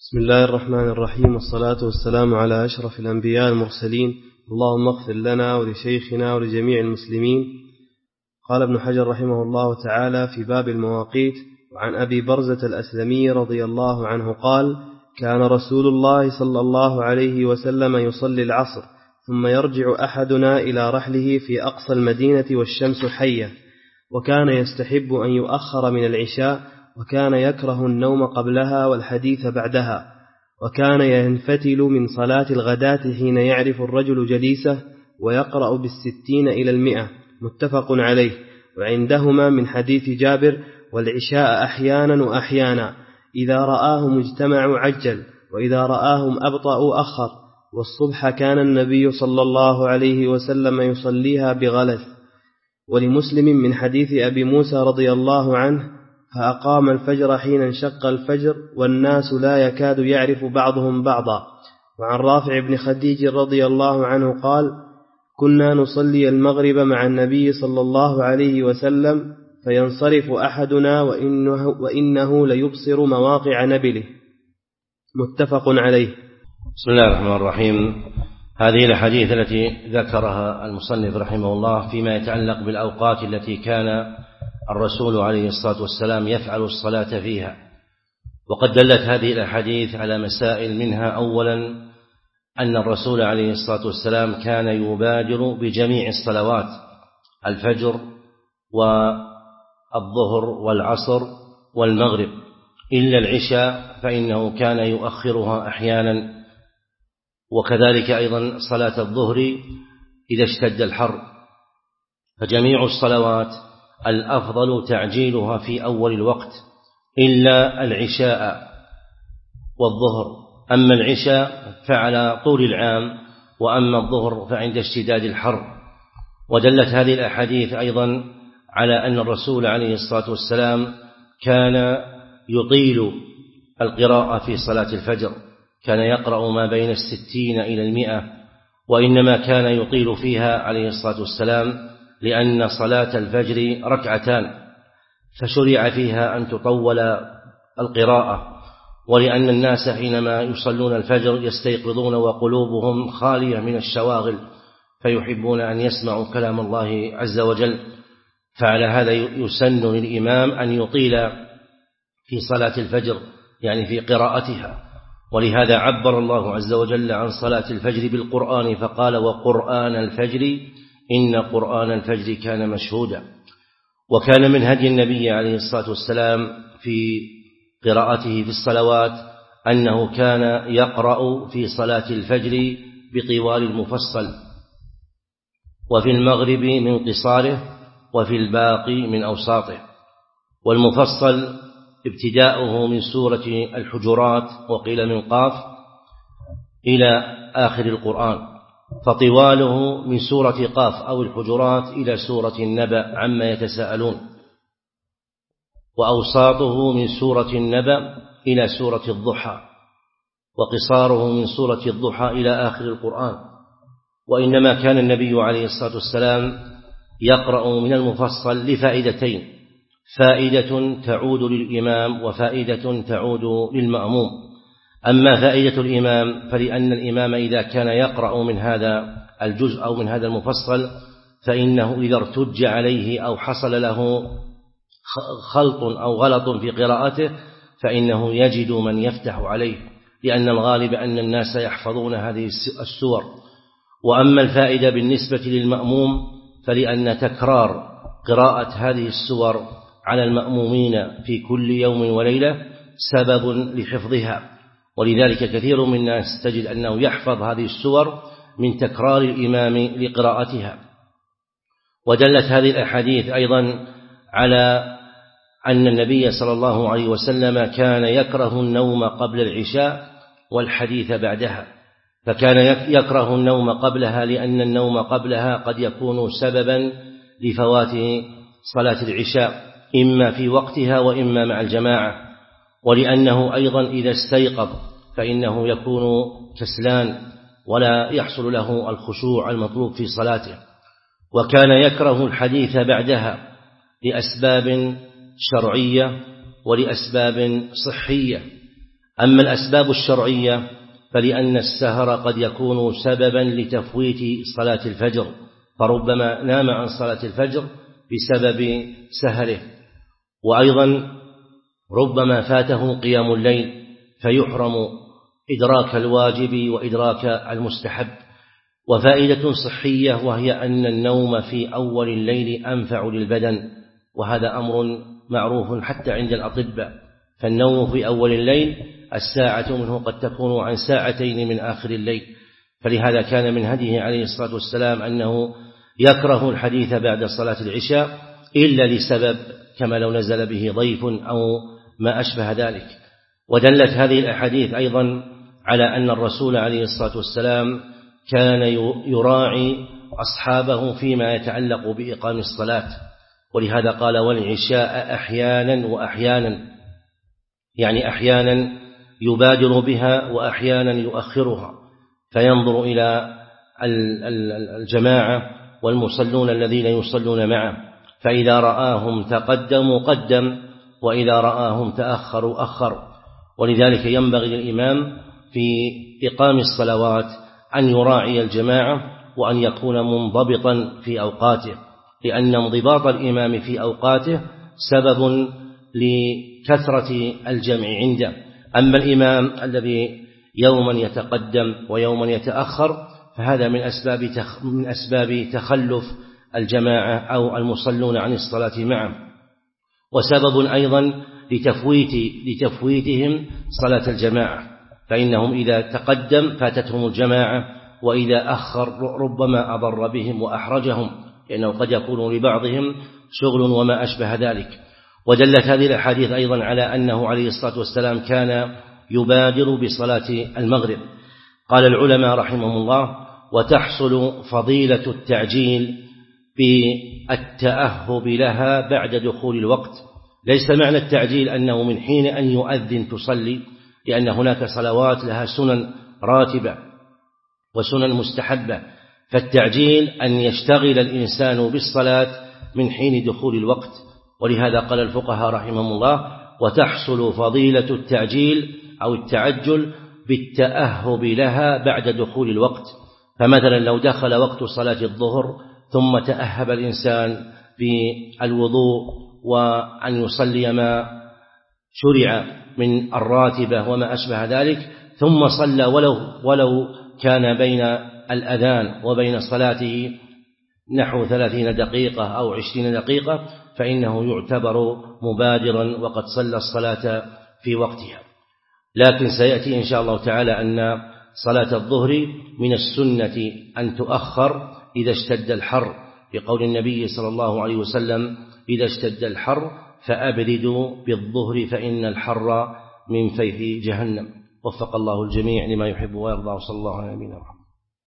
بسم الله الرحمن الرحيم، والصلاة والسلام على أشرف الأنبياء المرسلين. اللهم اغفر لنا ولشيخنا ولجميع المسلمين. قال ابن حجر رحمه الله تعالى في باب المواقيت: وعن أبي برزة الأسلمي رضي الله عنه قال: كان رسول الله صلى الله عليه وسلم يصلي العصر ثم يرجع أحدنا إلى رحله في أقصى المدينة والشمس حية، وكان يستحب أن يؤخر من العشاء، وكان يكره النوم قبلها والحديث بعدها، وكان ينفتل من صلاة الغداة حين يعرف الرجل جليسه، ويقرأ بالستين إلى 100، متفق عليه. وعندهما من حديث جابر: والعشاء أحيانا وأحيانا، إذا رآهم اجتمعوا عجل، وإذا رآهم أبطأوا أخر. والصبح كان النبي صلى الله عليه وسلم يصليها بغلس. ولمسلم من حديث أبي موسى رضي الله عنه: فأقام الفجر حين انشق الفجر والناس لا يكاد يعرف بعضهم بعضا. وعن رافع بن خديج رضي الله عنه قال: كنا نصلي المغرب مع النبي صلى الله عليه وسلم فينصرف أحدنا وإنه ليبصر مواقع نبله، متفق عليه. بسم الله الرحمن الرحيم. هذه الحديث التي ذكرها المصنف رحمه الله فيما يتعلق بالأوقات التي كان الرسول عليه الصلاة والسلام يفعل الصلاة فيها، وقد دلت هذه الأحاديث على مسائل، منها أولا أن الرسول عليه الصلاة والسلام كان يبادر بجميع الصلوات: الفجر والظهر والعصر والمغرب، إلا العشاء فإنه كان يؤخرها أحيانا، وكذلك أيضا صلاة الظهر إذا اشتد الحر. فجميع الصلوات الأفضل تعجيلها في أول الوقت إلا العشاء والظهر. أما العشاء فعلى طول العام، وأما الظهر فعند اشتداد الحر. ودلت هذه الأحاديث أيضا على أن الرسول عليه الصلاة والسلام كان يطيل القراءة في صلاة الفجر، كان يقرأ ما بين 60 إلى 100، وإنما كان يطيل فيها عليه الصلاة والسلام لأن صلاة الفجر ركعتان، فشرع فيها أن تطول القراءة، ولأن الناس حينما يصلون الفجر يستيقظون وقلوبهم خالية من الشواغل، فيحبون أن يسمعوا كلام الله عز وجل. فعلى هذا يسن للإمام أن يطيل في صلاة الفجر، يعني في قراءتها. ولهذا عبر الله عز وجل عن صلاة الفجر بالقرآن فقال: وقرآن الفجر إن قرآن الفجر كان مشهودا. وكان من هدي النبي عليه الصلاة والسلام في قراءته في الصلوات أنه كان يقرأ في صلاة الفجر بطوال المفصل، وفي المغرب من قصاره، وفي الباقي من أوساطه. والمفصل ابتداؤه من سورة الحجرات، وقيل من قاف، إلى آخر القرآن، فطواله من سورة قاف أو الحجرات إلى سورة النبأ عما يتساءلون، وأوساطه من سورة النبأ إلى سورة الضحى، وقصاره من سورة الضحى إلى آخر القرآن. وإنما كان النبي عليه الصلاة والسلام يقرأ من المفصل لفائدتين: فائدة تعود للإمام، وفائدة تعود للمأموم. أما فائدة الإمام فلأن الإمام إذا كان يقرأ من هذا الجزء أو من هذا المفصل، فإنه إذا ارتج عليه أو حصل له خلط أو غلط في قراءته فإنه يجد من يفتح عليه، لأن الغالب أن الناس يحفظون هذه السور. وأما الفائدة بالنسبة للمأموم فلأن تكرار قراءة هذه السور على المأمومين في كل يوم وليلة سبب لحفظها، ولذلك كثير من الناس تجد أنه يحفظ هذه السور من تكرار الإمام لقراءتها. ودلت هذه الأحاديث أيضا على أن النبي صلى الله عليه وسلم كان يكره النوم قبل العشاء والحديث بعدها، فكان يكره النوم قبلها لأن النوم قبلها قد يكون سببا لفوات صلاة العشاء، إما في وقتها وإما مع الجماعة، ولأنه أيضا إذا استيقظ فإنه يكون كسلان ولا يحصل له الخشوع المطلوب في صلاته. وكان يكره الحديث بعدها لأسباب شرعية ولأسباب صحية. أما الأسباب الشرعية فلأن السهر قد يكون سببا لتفويت صلاة الفجر، فربما نام عن صلاة الفجر بسبب سهره، وأيضا ربما فاته قيام الليل فيحرم إدراك الواجب وإدراك المستحب. وفائدة صحية وهي أن النوم في أول الليل أنفع للبدن، وهذا أمر معروف حتى عند الأطباء، فالنوم في أول الليل الساعة منه قد تكون عن ساعتين من آخر الليل، فلهذا كان من هديه عليه الصلاة والسلام أنه يكره الحديث بعد صلاة العشاء إلا لسبب، كما لو نزل به ضيف أو ما أشبه ذلك. ودلت هذه الأحاديث أيضا على أن الرسول عليه الصلاة والسلام كان يراعي أصحابه فيما يتعلق بإقام الصلاة، ولهذا قال والعشاء أحيانا وأحيانا، يعني أحيانا يبادر بها وأحيانا يؤخرها، فينظر إلى الجماعة والمصلون الذين يصلون معه، فإذا رآهم تقدموا قدم، وإذا رآهم تأخروا أخر. ولذلك ينبغي للإمام في إقام الصلوات أن يراعي الجماعة وأن يكون منضبطا في أوقاته، لأن انضباط الإمام في أوقاته سبب لكثرة الجمع عنده. أما الإمام الذي يوما يتقدم ويوما يتأخر فهذا من أسباب تخلف الجماعة أو المصلون عن الصلاة معه، وسبب أيضا لتفويتهم صلاة الجماعة، فإنهم إذا تقدم فاتتهم الجماعة، وإذا أخر ربما أضر بهم وأحرجهم، لأنه قد يكون لبعضهم شغل وما أشبه ذلك. ودلت هذه الأحاديث أيضا على أنه عليه الصلاة والسلام كان يبادر بصلاة المغرب. قال العلماء رحمهم الله: وتحصل فضيلة التعجيل بالتأهب لها بعد دخول الوقت. ليس معنى التعجيل أنه من حين أن يؤذن تصلي، لأن هناك صلوات لها سنن راتبة وسنن مستحبة، فالتعجيل أن يشتغل الإنسان بالصلاة من حين دخول الوقت. ولهذا قال الفقهاء رحمهم الله: وتحصل فضيلة التعجيل أو التعجل بالتأهب لها بعد دخول الوقت. فمثلا لو دخل وقت صلاة الظهر ثم تأهب الإنسان بالوضوء وأن يصلي ما شرع من الراتبة وما أشبه ذلك، ثم صلى ولو كان بين الأذان وبين صلاته نحو 30 دقيقة أو 20 دقيقة، فإنه يعتبر مبادرا وقد صلى الصلاة في وقتها. لكن سيأتي إن شاء الله تعالى أن صلاة الظهر من السنة أن تؤخر إذا اشتد الحر، لقول النبي صلى الله عليه وسلم: إذا اشتد الحر فأبردوا بالظهر فإن الحر من فيح جهنم. وفق الله الجميع لما يحب ويرضى، وصلى الله على نبينا محمد.